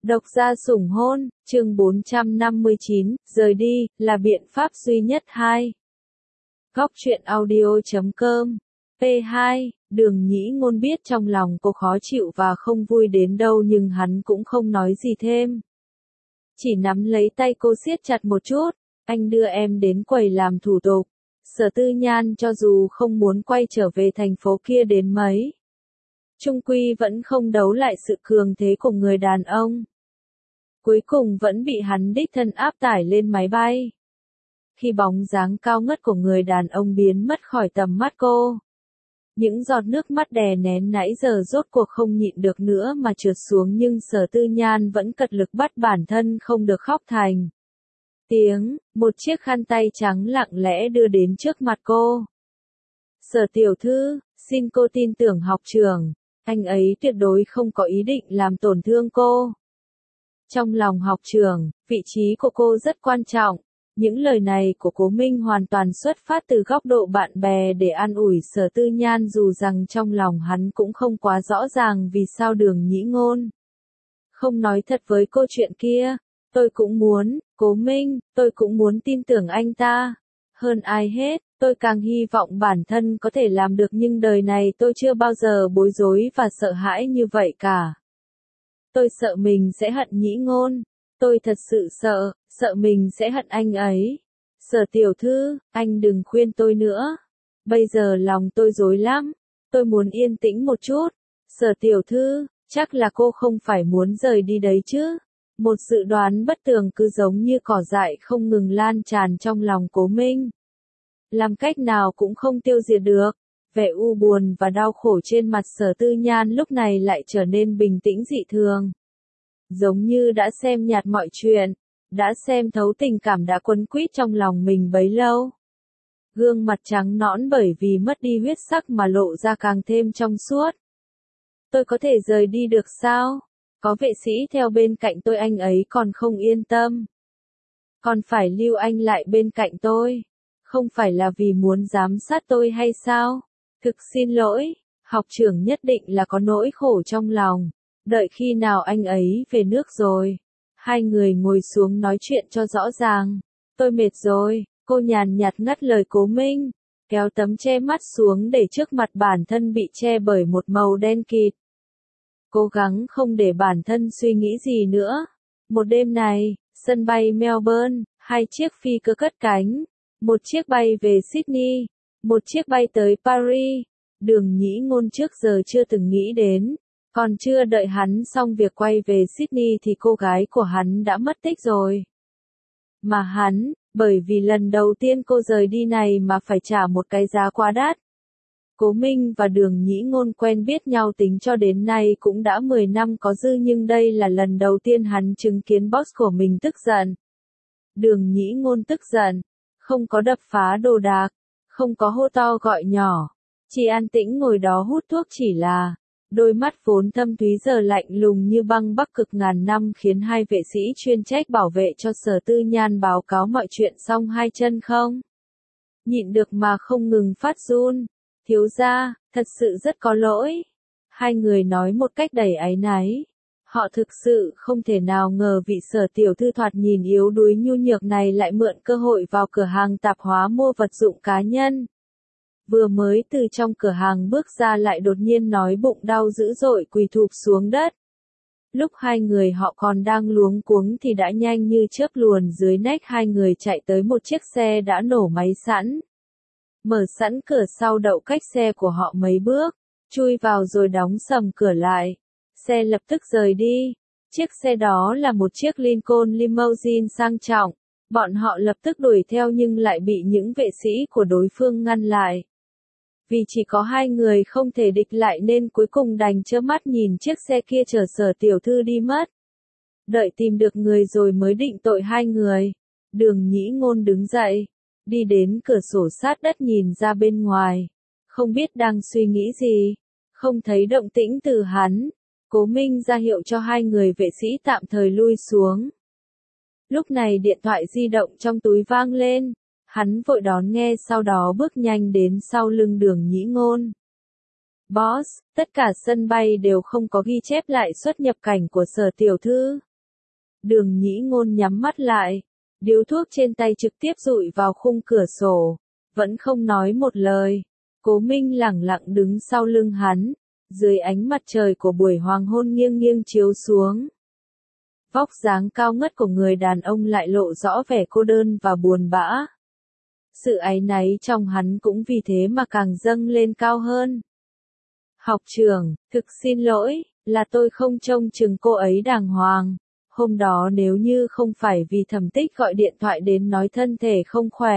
Độc gia sủng hôn, chương 459, rời đi, là biện pháp duy nhất 2. Góc truyện audio.com P2, Đường Nhĩ Ngôn biết trong lòng cô khó chịu và không vui đến đâu nhưng hắn cũng không nói gì thêm. Chỉ nắm lấy tay cô siết chặt một chút, anh đưa em đến quầy làm thủ tục. Sở Tư Nhan cho dù không muốn quay trở về thành phố kia đến mấy, chung quy vẫn không đấu lại sự cường thế của người đàn ông. Cuối cùng vẫn bị hắn đích thân áp tải lên máy bay. Khi bóng dáng cao ngất của người đàn ông biến mất khỏi tầm mắt cô, những giọt nước mắt đè nén nãy giờ rốt cuộc không nhịn được nữa mà trượt xuống, nhưng Sở Tư Nhan vẫn cật lực bắt bản thân không được khóc thành tiếng. Một chiếc khăn tay trắng lặng lẽ đưa đến trước mặt cô. Sở tiểu thư, xin cô tin tưởng học trưởng, anh ấy tuyệt đối không có ý định làm tổn thương cô. Trong lòng học trưởng, vị trí của cô rất quan trọng. Những lời này của Cố Minh hoàn toàn xuất phát từ góc độ bạn bè để an ủi Sở Tư Nhan, dù rằng trong lòng hắn cũng không quá rõ ràng vì sao Đường Nhĩ Ngôn không nói thật với cô chuyện kia. Tôi cũng muốn, Cố Minh, tôi cũng muốn tin tưởng anh ta. Hơn ai hết, tôi càng hy vọng bản thân có thể làm được, nhưng đời này tôi chưa bao giờ bối rối và sợ hãi như vậy cả. Tôi sợ mình sẽ hận Nhĩ Ngôn. Tôi thật sự sợ mình sẽ hận anh ấy. Sở tiểu thư, anh đừng khuyên tôi nữa. Bây giờ lòng tôi rối lắm. Tôi muốn yên tĩnh một chút. Sở tiểu thư, chắc là cô không phải muốn rời đi đấy chứ. Một dự đoán bất tường cứ giống như cỏ dại không ngừng lan tràn trong lòng Cố Minh. Làm cách nào cũng không tiêu diệt được. Vẻ u buồn và đau khổ trên mặt Sở Tư Nhan lúc này lại trở nên bình tĩnh dị thường. Giống như đã xem nhạt mọi chuyện, đã xem thấu tình cảm đã quấn quýt trong lòng mình bấy lâu. Gương mặt trắng nõn bởi vì mất đi huyết sắc mà lộ ra càng thêm trong suốt. Tôi có thể rời đi được sao? Có vệ sĩ theo bên cạnh tôi, anh ấy còn không yên tâm. Còn phải lưu anh lại bên cạnh tôi. Không phải là vì muốn giám sát tôi hay sao? Thực xin lỗi, học trưởng nhất định là có nỗi khổ trong lòng. Đợi khi nào anh ấy về nước rồi, hai người ngồi xuống nói chuyện cho rõ ràng. Tôi mệt rồi, cô nhàn nhạt ngắt lời Cố Minh, kéo tấm che mắt xuống để trước mặt bản thân bị che bởi một màu đen kịt. Cố gắng không để bản thân suy nghĩ gì nữa. Một đêm này, sân bay Melbourne, hai chiếc phi cơ cất cánh. Một chiếc bay về Sydney, một chiếc bay tới Paris. Đường Nhĩ Ngôn trước giờ chưa từng nghĩ đến. Còn chưa đợi hắn xong việc quay về Sydney thì cô gái của hắn đã mất tích rồi. Mà hắn, bởi vì lần đầu tiên cô rời đi này mà phải trả một cái giá quá đắt. Cố Minh và Đường Nhĩ Ngôn quen biết nhau tính cho đến nay cũng đã 10 năm có dư, nhưng đây là lần đầu tiên hắn chứng kiến boss của mình tức giận. Đường Nhĩ Ngôn tức giận, không có đập phá đồ đạc, không có hô to gọi nhỏ, chỉ an tĩnh ngồi đó hút thuốc, chỉ là đôi mắt vốn thâm thúy giờ lạnh lùng như băng Bắc Cực ngàn năm, khiến hai vệ sĩ chuyên trách bảo vệ cho Sở Tư Nhan báo cáo mọi chuyện xong hai chân không nhịn được mà không ngừng phát run. Thiếu gia, thật sự rất có lỗi. Hai người nói một cách đầy áy náy. Họ thực sự không thể nào ngờ vị Sở tiểu thư thoạt nhìn yếu đuối nhu nhược này lại mượn cơ hội vào cửa hàng tạp hóa mua vật dụng cá nhân. Vừa mới từ trong cửa hàng bước ra lại đột nhiên nói bụng đau dữ dội quỳ thụp xuống đất. Lúc hai người họ còn đang luống cuống thì đã nhanh như chớp luồn dưới nách hai người chạy tới một chiếc xe đã nổ máy sẵn. Mở sẵn cửa sau đậu cách xe của họ mấy bước, chui vào rồi đóng sầm cửa lại. Xe lập tức rời đi. Chiếc xe đó là một chiếc Lincoln limousine sang trọng. Bọn họ lập tức đuổi theo nhưng lại bị những vệ sĩ của đối phương ngăn lại. Vì chỉ có hai người không thể địch lại nên cuối cùng đành trơ mắt nhìn chiếc xe kia chở Sở tiểu thư đi mất. Đợi tìm được người rồi mới định tội hai người. Đường Nhĩ Ngôn đứng dậy, đi đến cửa sổ sát đất nhìn ra bên ngoài. Không biết đang suy nghĩ gì. Không thấy động tĩnh từ hắn. Cố Minh ra hiệu cho hai người vệ sĩ tạm thời lui xuống. Lúc này điện thoại di động trong túi vang lên. Hắn vội đón nghe, sau đó bước nhanh đến sau lưng Đường Nhĩ Ngôn. Boss, tất cả sân bay đều không có ghi chép lại xuất nhập cảnh của Sở tiểu thư. Đường Nhĩ Ngôn nhắm mắt lại, điếu thuốc trên tay trực tiếp dụi vào khung cửa sổ, vẫn không nói một lời. Cố Minh lẳng lặng đứng sau lưng hắn, dưới ánh mặt trời của buổi hoàng hôn nghiêng nghiêng chiếu xuống. Vóc dáng cao ngất của người đàn ông lại lộ rõ vẻ cô đơn và buồn bã. Sự áy náy trong hắn cũng vì thế mà càng dâng lên cao hơn. Học trưởng, thực xin lỗi, là tôi không trông chừng cô ấy đàng hoàng. Hôm đó nếu như không phải vì Thẩm Tích gọi điện thoại đến nói thân thể không khỏe.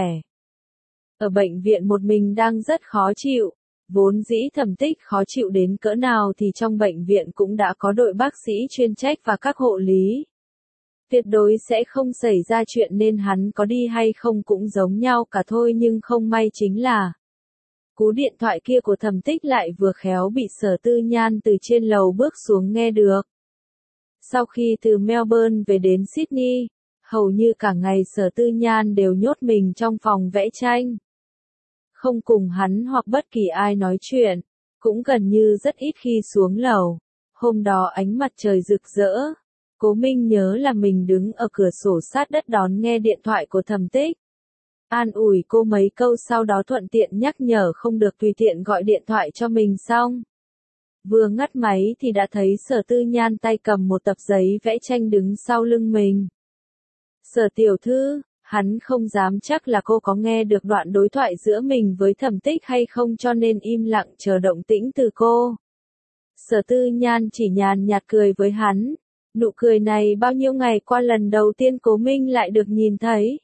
Ở bệnh viện một mình đang rất khó chịu. Vốn dĩ Thẩm Tích khó chịu đến cỡ nào thì trong bệnh viện cũng đã có đội bác sĩ chuyên trách và các hộ lý. Tuyệt đối sẽ không xảy ra chuyện nên hắn có đi hay không cũng giống nhau cả thôi, nhưng không may chính là cú điện thoại kia của Thẩm Tích lại vừa khéo bị Sở Tư Nhan từ trên lầu bước xuống nghe được. Sau khi từ Melbourne về đến Sydney, hầu như cả ngày Sở Tư Nhan đều nhốt mình trong phòng vẽ tranh. Không cùng hắn hoặc bất kỳ ai nói chuyện, cũng gần như rất ít khi xuống lầu. Hôm đó ánh mặt trời rực rỡ. Cố Minh nhớ là mình đứng ở cửa sổ sát đất đón nghe điện thoại của Thẩm Tích. An ủi cô mấy câu sau đó thuận tiện nhắc nhở không được tùy tiện gọi điện thoại cho mình xong. Vừa ngắt máy thì đã thấy Sở Tư Nhan tay cầm một tập giấy vẽ tranh đứng sau lưng mình. Sở tiểu thư, hắn không dám chắc là cô có nghe được đoạn đối thoại giữa mình với Thẩm Tích hay không cho nên im lặng chờ động tĩnh từ cô. Sở Tư Nhan chỉ nhàn nhạt cười với hắn. Nụ cười này bao nhiêu ngày qua lần đầu tiên Cố Minh lại được nhìn thấy.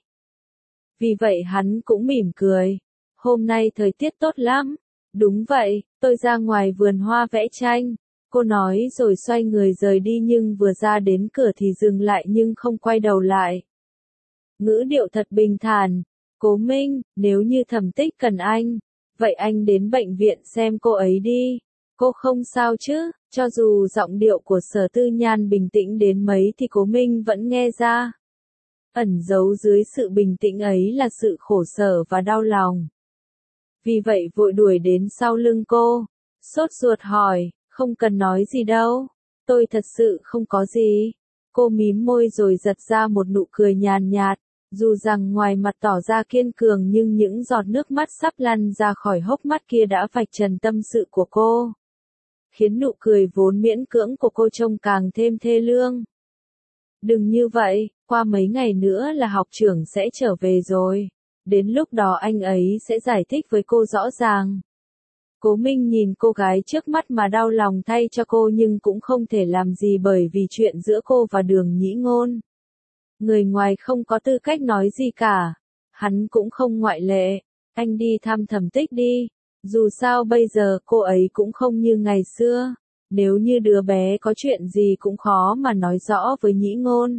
Vì vậy hắn cũng mỉm cười. Hôm nay thời tiết tốt lắm. Đúng vậy, tôi ra ngoài vườn hoa vẽ tranh. Cô nói rồi xoay người rời đi nhưng vừa ra đến cửa thì dừng lại nhưng không quay đầu lại. Ngữ điệu thật bình thản. Cố Minh, nếu như Thẩm Tích cần anh, vậy anh đến bệnh viện xem cô ấy đi. Cô không sao chứ? Cho dù giọng điệu của Sở Tư Nhan bình tĩnh đến mấy thì Cố Minh vẫn nghe ra. Ẩn giấu dưới sự bình tĩnh ấy là sự khổ sở và đau lòng. Vì vậy vội đuổi đến sau lưng cô. Sốt ruột hỏi, không cần nói gì đâu. Tôi thật sự không có gì. Cô mím môi rồi giật ra một nụ cười nhàn nhạt. Dù rằng ngoài mặt tỏ ra kiên cường nhưng những giọt nước mắt sắp lăn ra khỏi hốc mắt kia đã vạch trần tâm sự của cô. Khiến nụ cười vốn miễn cưỡng của cô trông càng thêm thê lương. Đừng như vậy, qua mấy ngày nữa là học trưởng sẽ trở về rồi. Đến lúc đó anh ấy sẽ giải thích với cô rõ ràng. Cố Minh nhìn cô gái trước mắt mà đau lòng thay cho cô nhưng cũng không thể làm gì bởi vì chuyện giữa cô và Đường Nhĩ Ngôn. Người ngoài không có tư cách nói gì cả. Hắn cũng không ngoại lệ. Anh đi thăm Thẩm Tích đi. Dù sao bây giờ cô ấy cũng không như ngày xưa. Nếu như đứa bé có chuyện gì cũng khó mà nói rõ với Nhĩ Ngôn.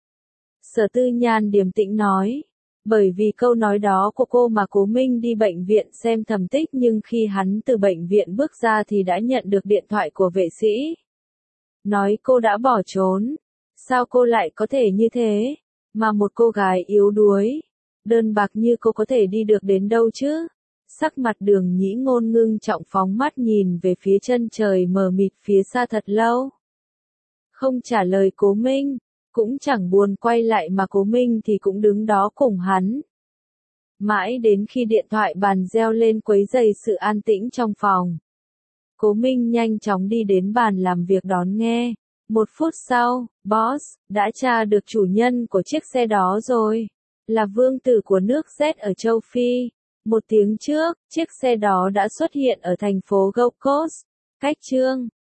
Sở Tư Nhan điềm tĩnh nói. Bởi vì câu nói đó của cô mà Cố Minh đi bệnh viện xem Thẩm Tích nhưng khi hắn từ bệnh viện bước ra thì đã nhận được điện thoại của vệ sĩ. Nói cô đã bỏ trốn. Sao cô lại có thể như thế? Mà một cô gái yếu đuối, đơn bạc như cô có thể đi được đến đâu chứ? Sắc mặt Đường Nhĩ Ngôn ngưng trọng phóng mắt nhìn về phía chân trời mờ mịt phía xa thật lâu. Không trả lời Cố Minh, cũng chẳng buồn quay lại mà Cố Minh thì cũng đứng đó cùng hắn. Mãi đến khi điện thoại bàn reo lên quấy rầy sự an tĩnh trong phòng. Cố Minh nhanh chóng đi đến bàn làm việc đón nghe. 1 phút sau, boss, đã tra được chủ nhân của chiếc xe đó rồi. Là vương tử của nước Z ở châu Phi. 1 tiếng trước, chiếc xe đó đã xuất hiện ở thành phố Gold Coast. Cách chương